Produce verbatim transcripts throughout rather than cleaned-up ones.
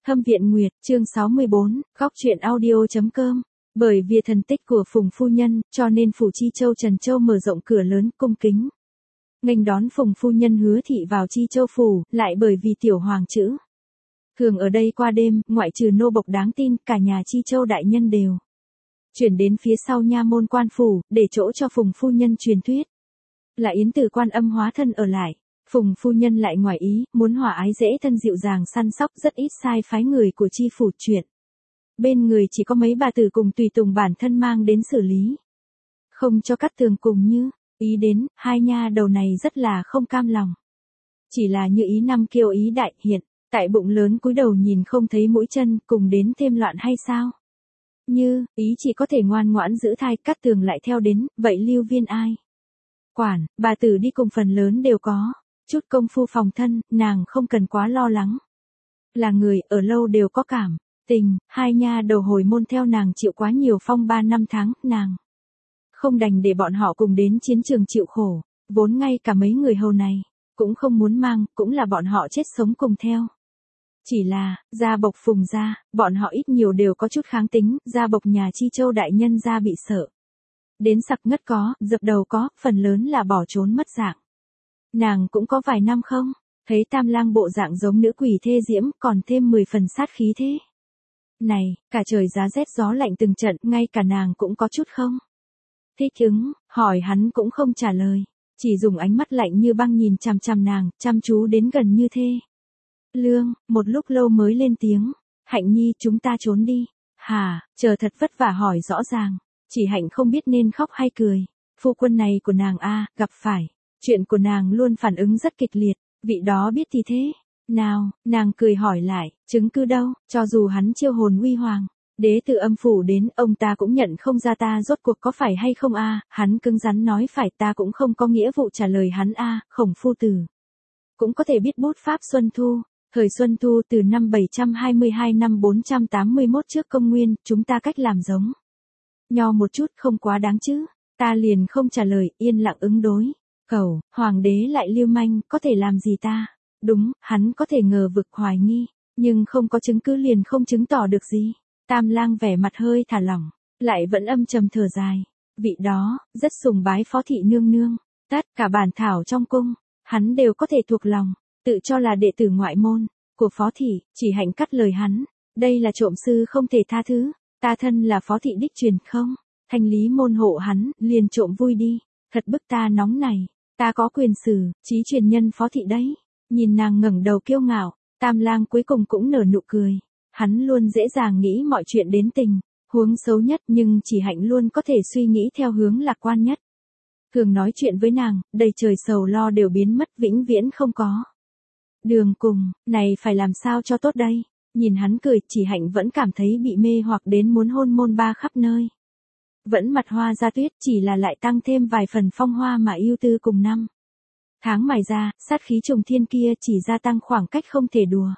Hâm Viện Nguyệt, chương sáu mươi bốn, góc truyện audio.com. Bởi vì thần tích của Phùng phu nhân, cho nên phủ Chi Châu Trần Châu mở rộng cửa lớn, cung kính nghênh đón Phùng phu nhân hứa thị vào Chi Châu phủ, lại bởi vì tiểu hoàng chữ thường ở đây qua đêm, ngoại trừ nô bộc đáng tin, cả nhà Chi Châu đại nhân đều chuyển đến phía sau nha môn quan phủ, để chỗ cho Phùng phu nhân truyền thuyết. Là Yến Tử Quan Âm hóa thân ở lại. Phùng phu nhân lại ngoài ý, muốn hòa ái dễ thân dịu dàng săn sóc, rất ít sai phái người của chi phủ chuyện. Bên người chỉ có mấy bà tử cùng tùy tùng bản thân mang đến xử lý. Không cho cắt tường cùng như, ý đến, hai nha đầu này rất là không cam lòng. Chỉ là như ý năm kiêu ý đại hiện, tại bụng lớn cúi đầu nhìn không thấy mũi chân, cùng đến thêm loạn hay sao? Như, ý chỉ có thể ngoan ngoãn giữ thai, cắt tường lại theo đến, vậy lưu viên ai? Quản, bà tử đi cùng phần lớn đều có. Chút công phu phòng thân, nàng không cần quá lo lắng. Là người, ở lâu đều có cảm tình, hai nha đầu hồi môn theo nàng chịu quá nhiều phong ba năm tháng, nàng không đành để bọn họ cùng đến chiến trường chịu khổ, vốn ngay cả mấy người hầu này, cũng không muốn mang, cũng là bọn họ chết sống cùng theo. Chỉ là, gia bộc Phùng gia, bọn họ ít nhiều đều có chút kháng tính, gia bộc nhà Chi Châu đại nhân gia bị sợ. Đến sặc ngất có, dập đầu có, phần lớn là bỏ trốn mất dạng. Nàng cũng có vài năm không, thấy Tam Lang bộ dạng giống nữ quỷ thê diễm, còn thêm mười phần sát khí thế. Này, cả trời giá rét gió lạnh từng trận, ngay cả nàng cũng có chút không thích ứng, hỏi hắn cũng không trả lời, chỉ dùng ánh mắt lạnh như băng nhìn chằm chằm nàng, chăm chú đến gần như thê. Lương, một lúc lâu mới lên tiếng, Hạnh nhi chúng ta trốn đi. Hà, chờ thật vất vả hỏi rõ ràng, chỉ Hạnh không biết nên khóc hay cười. Phu quân này của nàng a, gặp phải chuyện của nàng luôn phản ứng rất kịch liệt, vị đó biết thì thế. Nào, nàng cười hỏi lại, chứng cứ đâu, cho dù hắn chiêu hồn uy hoàng, đế từ âm phủ đến, ông ta cũng nhận không ra ta rốt cuộc có phải hay không a, hắn cứng rắn nói phải, ta cũng không có nghĩa vụ trả lời hắn a, Khổng phu tử cũng có thể biết bút pháp Xuân Thu, thời Xuân Thu từ năm bảy trăm hai mươi hai năm bốn trăm tám mươi mốt trước công nguyên, chúng ta cách làm giống nho một chút không quá đáng chứ, ta liền không trả lời, yên lặng ứng đối. Cầu, hoàng đế lại lưu manh, có thể làm gì ta? Đúng, hắn có thể ngờ vực hoài nghi, nhưng không có chứng cứ liền không chứng tỏ được gì. Tam Lang vẻ mặt hơi thả lỏng, lại vẫn âm trầm thở dài. Vị đó, rất sùng bái phó thị nương nương, tất cả bản thảo trong cung, hắn đều có thể thuộc lòng, tự cho là đệ tử ngoại môn của phó thị, chỉ Hạnh cắt lời hắn. Đây là trộm sư không thể tha thứ, ta thân là phó thị đích truyền không, thanh lý môn hộ hắn, liền trộm vui đi, thật bức ta nóng này. Ta có quyền xử, chí truyền nhân phó thị đấy. Nhìn nàng ngẩng đầu kiêu ngạo, Tam Lang cuối cùng cũng nở nụ cười. Hắn luôn dễ dàng nghĩ mọi chuyện đến tình huống xấu nhất, nhưng chỉ Hạnh luôn có thể suy nghĩ theo hướng lạc quan nhất. Thường nói chuyện với nàng, đầy trời sầu lo đều biến mất vĩnh viễn không có. Đường cùng, này phải làm sao cho tốt đây? Nhìn hắn cười, chỉ Hạnh vẫn cảm thấy bị mê hoặc đến muốn hôn môn ba khắp nơi. Vẫn mặt hoa ra tuyết, chỉ là lại tăng thêm vài phần phong hoa mà yêu tư cùng năm tháng mài ra, sát khí trùng thiên kia chỉ gia tăng khoảng cách không thể đùa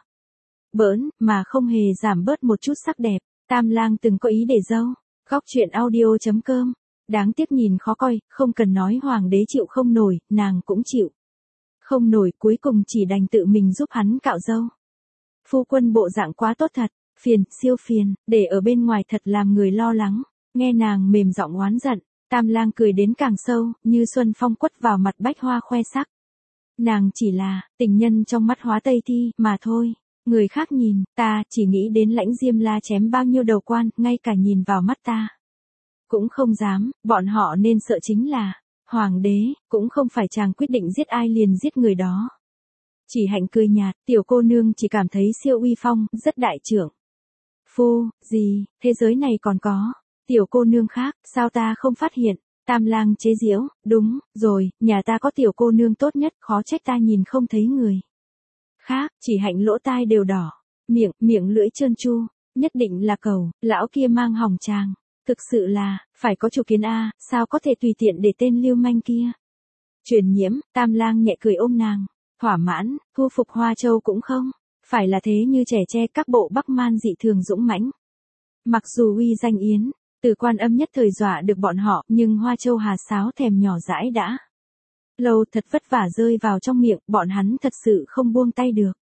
bỡn, mà không hề giảm bớt một chút sắc đẹp. Tam Lang từng có ý để dâu. Góc truyện audio.com. Đáng tiếc nhìn khó coi, không cần nói hoàng đế chịu không nổi, nàng cũng chịu không nổi, cuối cùng chỉ đành tự mình giúp hắn cạo râu. Phu quân bộ dạng quá tốt thật, phiền, siêu phiền, để ở bên ngoài thật làm người lo lắng. Nghe nàng mềm giọng oán giận, Tam Lang cười đến càng sâu, như xuân phong quất vào mặt bách hoa khoe sắc. Nàng chỉ là tình nhân trong mắt Hóa Tây Thi mà thôi. Người khác nhìn, ta chỉ nghĩ đến Lãnh Diêm La chém bao nhiêu đầu quan, ngay cả nhìn vào mắt ta cũng không dám. Bọn họ nên sợ chính là hoàng đế, cũng không phải chàng quyết định giết ai liền giết người đó. Chỉ Hạnh cười nhạt, tiểu cô nương chỉ cảm thấy siêu uy phong, rất đại trưởng phu, gì, thế giới này còn có tiểu cô nương khác, sao ta không phát hiện? Tam Lang chế giễu, đúng, rồi, nhà ta có tiểu cô nương tốt nhất, khó trách ta nhìn không thấy người khác. Chỉ Hạnh lỗ tai đều đỏ, miệng, miệng lưỡi trơn tru, nhất định là cầu, lão kia mang hỏng chàng. Thực sự là, phải có chủ kiến a, sao có thể tùy tiện để tên lưu manh kia truyền nhiễm. Tam Lang nhẹ cười ôm nàng, thỏa mãn, thu phục Hoa Châu cũng không phải là thế như trẻ tre các bộ Bắc Man dị thường dũng mãnh. Mặc dù uy danh Yến Từ Quan Âm nhất thời dọa được bọn họ, nhưng Hoa Châu Hà Sáo thèm nhỏ dãi đã lâu thật vất vả rơi vào trong miệng, bọn hắn thật sự không buông tay được.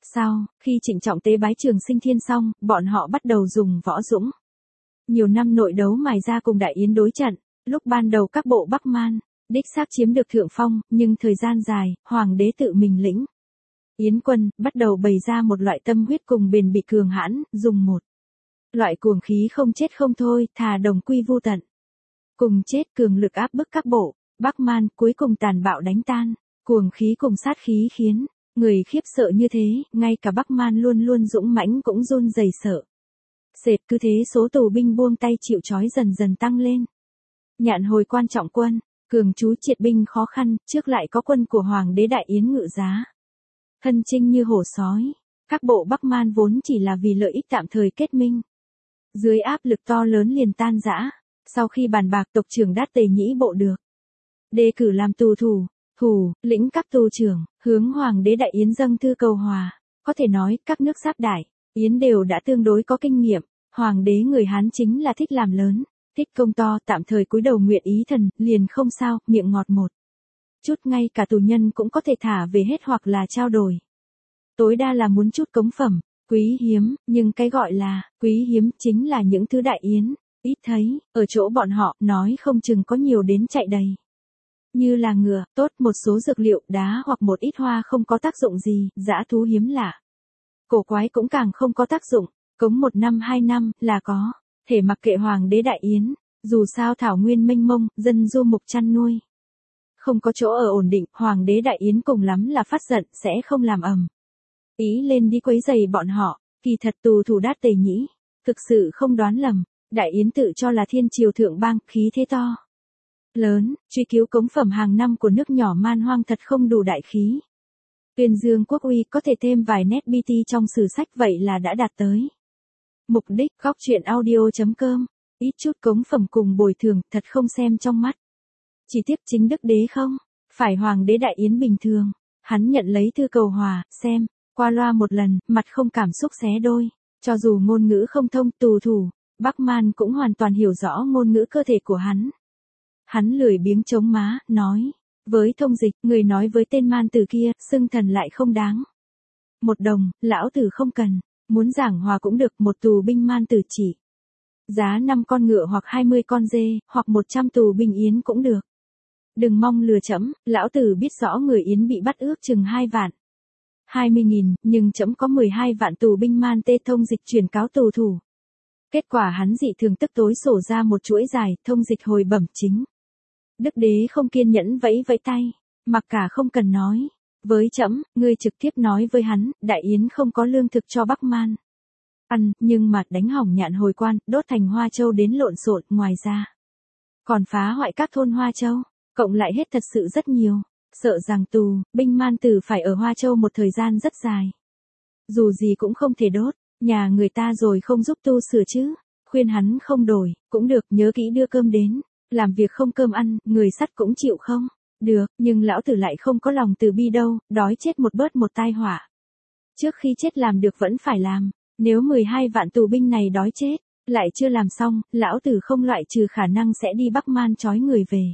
Sau, khi trịnh trọng tế bái Trường Sinh Thiên xong, bọn họ bắt đầu dùng võ dũng. Nhiều năm nội đấu mài ra cùng Đại Yến đối trận, lúc ban đầu các bộ Bắc Man, đích xác chiếm được thượng phong, nhưng thời gian dài, Hoàng đế tự mình lĩnh. Yến quân, bắt đầu bày ra một loại tâm huyết cùng bền bỉ cường hãn, dùng một loại cuồng khí không chết không thôi, thà đồng quy vu tận. Cùng chết cường lực áp bức các bộ, Bắc Man cuối cùng tàn bạo đánh tan, cuồng khí cùng sát khí khiến người khiếp sợ như thế, ngay cả Bắc Man luôn luôn dũng mãnh cũng run rẩy sợ. Sệt cứ thế số tù binh buông tay chịu trói dần dần tăng lên. Nhạn Hồi quan trọng quân, cường chú triệt binh khó khăn, trước lại có quân của Hoàng đế Đại Yến ngự giá. Thân chinh như hổ sói, các bộ Bắc Man vốn chỉ là vì lợi ích tạm thời kết minh. Dưới áp lực to lớn liền tan rã, sau khi bàn bạc tộc trưởng Đát Tề Nhĩ bộ được đề cử làm tù thủ, thủ, lĩnh các tù trưởng, hướng Hoàng đế Đại Yến dâng thư cầu hòa. Có thể nói, các nước giáp Đại Yến đều đã tương đối có kinh nghiệm, Hoàng đế người Hán chính là thích làm lớn, thích công to, tạm thời cúi đầu nguyện ý thần, liền không sao, miệng ngọt một chút, ngay cả tù nhân cũng có thể thả về hết hoặc là trao đổi. Tối đa là muốn chút cống phẩm, quý hiếm, nhưng cái gọi là quý hiếm chính là những thứ Đại Yến ít thấy, ở chỗ bọn họ, nói không chừng có nhiều đến chạy đầy. Như là ngựa, tốt, một số dược liệu, đá hoặc một ít hoa không có tác dụng gì, dã thú hiếm lạ. Cổ quái cũng càng không có tác dụng, cống một năm hai năm, là có. Thể mặc kệ Hoàng đế Đại Yến, dù sao thảo nguyên mênh mông, dân du mục chăn nuôi. Không có chỗ ở ổn định, Hoàng đế Đại Yến cùng lắm là phát giận, sẽ không làm ầm ý lên đi quấy giày bọn họ, kỳ thật tù thủ Đát Tề Nhĩ. Thực sự không đoán lầm, Đại Yến tự cho là thiên triều thượng bang, khí thế to lớn, truy cứu cống phẩm hàng năm của nước nhỏ man hoang thật không đủ đại khí. Tuyên dương quốc uy có thể thêm vài nét bi ti trong sử sách vậy là đã đạt tới. Mục đích, góc truyện audio.com, ít chút cống phẩm cùng bồi thường, thật không xem trong mắt. Chỉ tiếc chính đức đế không, phải Hoàng đế Đại Yến bình thường, hắn nhận lấy thư cầu hòa, xem, qua loa một lần, mặt không cảm xúc xé đôi, cho dù ngôn ngữ không thông, tù thủ, Bắc Man cũng hoàn toàn hiểu rõ ngôn ngữ cơ thể của hắn. Hắn lười biếng chống má, nói, với thông dịch, người nói với tên man tử kia, xưng thần lại không đáng. Một đồng, lão tử không cần, muốn giảng hòa cũng được, một tù binh man tử chỉ giá năm con ngựa hoặc hai mươi con dê, hoặc một trăm tù binh Yến cũng được. Đừng mong lừa trẫm, lão tử biết rõ người Yến bị bắt ước chừng hai vạn. hai mươi nghìn, nhưng trẫm có mười hai vạn tù binh man tê thông dịch truyền cáo tù thủ. Kết quả hắn dị thường tức tối sổ ra một chuỗi dài, thông dịch hồi bẩm chính. Đức đế không kiên nhẫn vẫy vẫy tay, mặc cả không cần nói. Với trẫm, ngươi trực tiếp nói với hắn, Đại Yến không có lương thực cho Bắc Man ăn, nhưng mà đánh hỏng Nhạn Hồi quan, đốt thành Hoa Châu đến lộn xộn, ngoài ra còn phá hoại các thôn Hoa Châu, cộng lại hết thật sự rất nhiều, sợ rằng tù binh man tử phải ở Hoa Châu một thời gian rất dài. Dù gì cũng không thể đốt nhà người ta rồi không giúp tu sửa chứ. Khuyên hắn không đổi, cũng được, nhớ kỹ đưa cơm đến, làm việc không cơm ăn, người sắt cũng chịu không được, nhưng lão tử lại không có lòng từ bi đâu, đói chết một bớt một tai họa. Trước khi chết làm được vẫn phải làm, nếu mười hai vạn tù binh này đói chết, lại chưa làm xong, lão tử không loại trừ khả năng sẽ đi Bắc Man trói người về.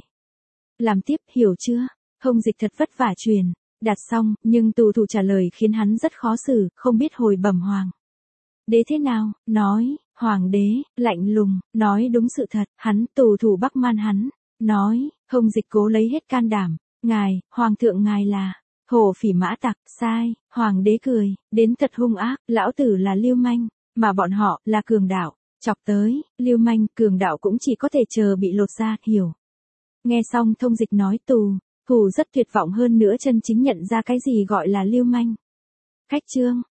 Làm tiếp, hiểu chưa? Thông dịch thật vất vả truyền đạt xong, nhưng tù thủ trả lời khiến hắn rất khó xử, không biết hồi bẩm Hoàng đế thế nào, nói, Hoàng đế, lạnh lùng, nói đúng sự thật, hắn, tù thủ Bắc Man hắn, nói, thông dịch cố lấy hết can đảm, ngài, Hoàng thượng ngài là hổ phỉ mã tặc, sai, Hoàng đế cười, đến thật hung ác, lão tử là lưu manh, mà bọn họ là cường đạo, chọc tới, lưu manh, cường đạo cũng chỉ có thể chờ bị lột ra, hiểu. Nghe xong thông dịch nói tù thủ rất tuyệt vọng hơn nữa chân chính nhận ra cái gì gọi là lưu manh. Khách chương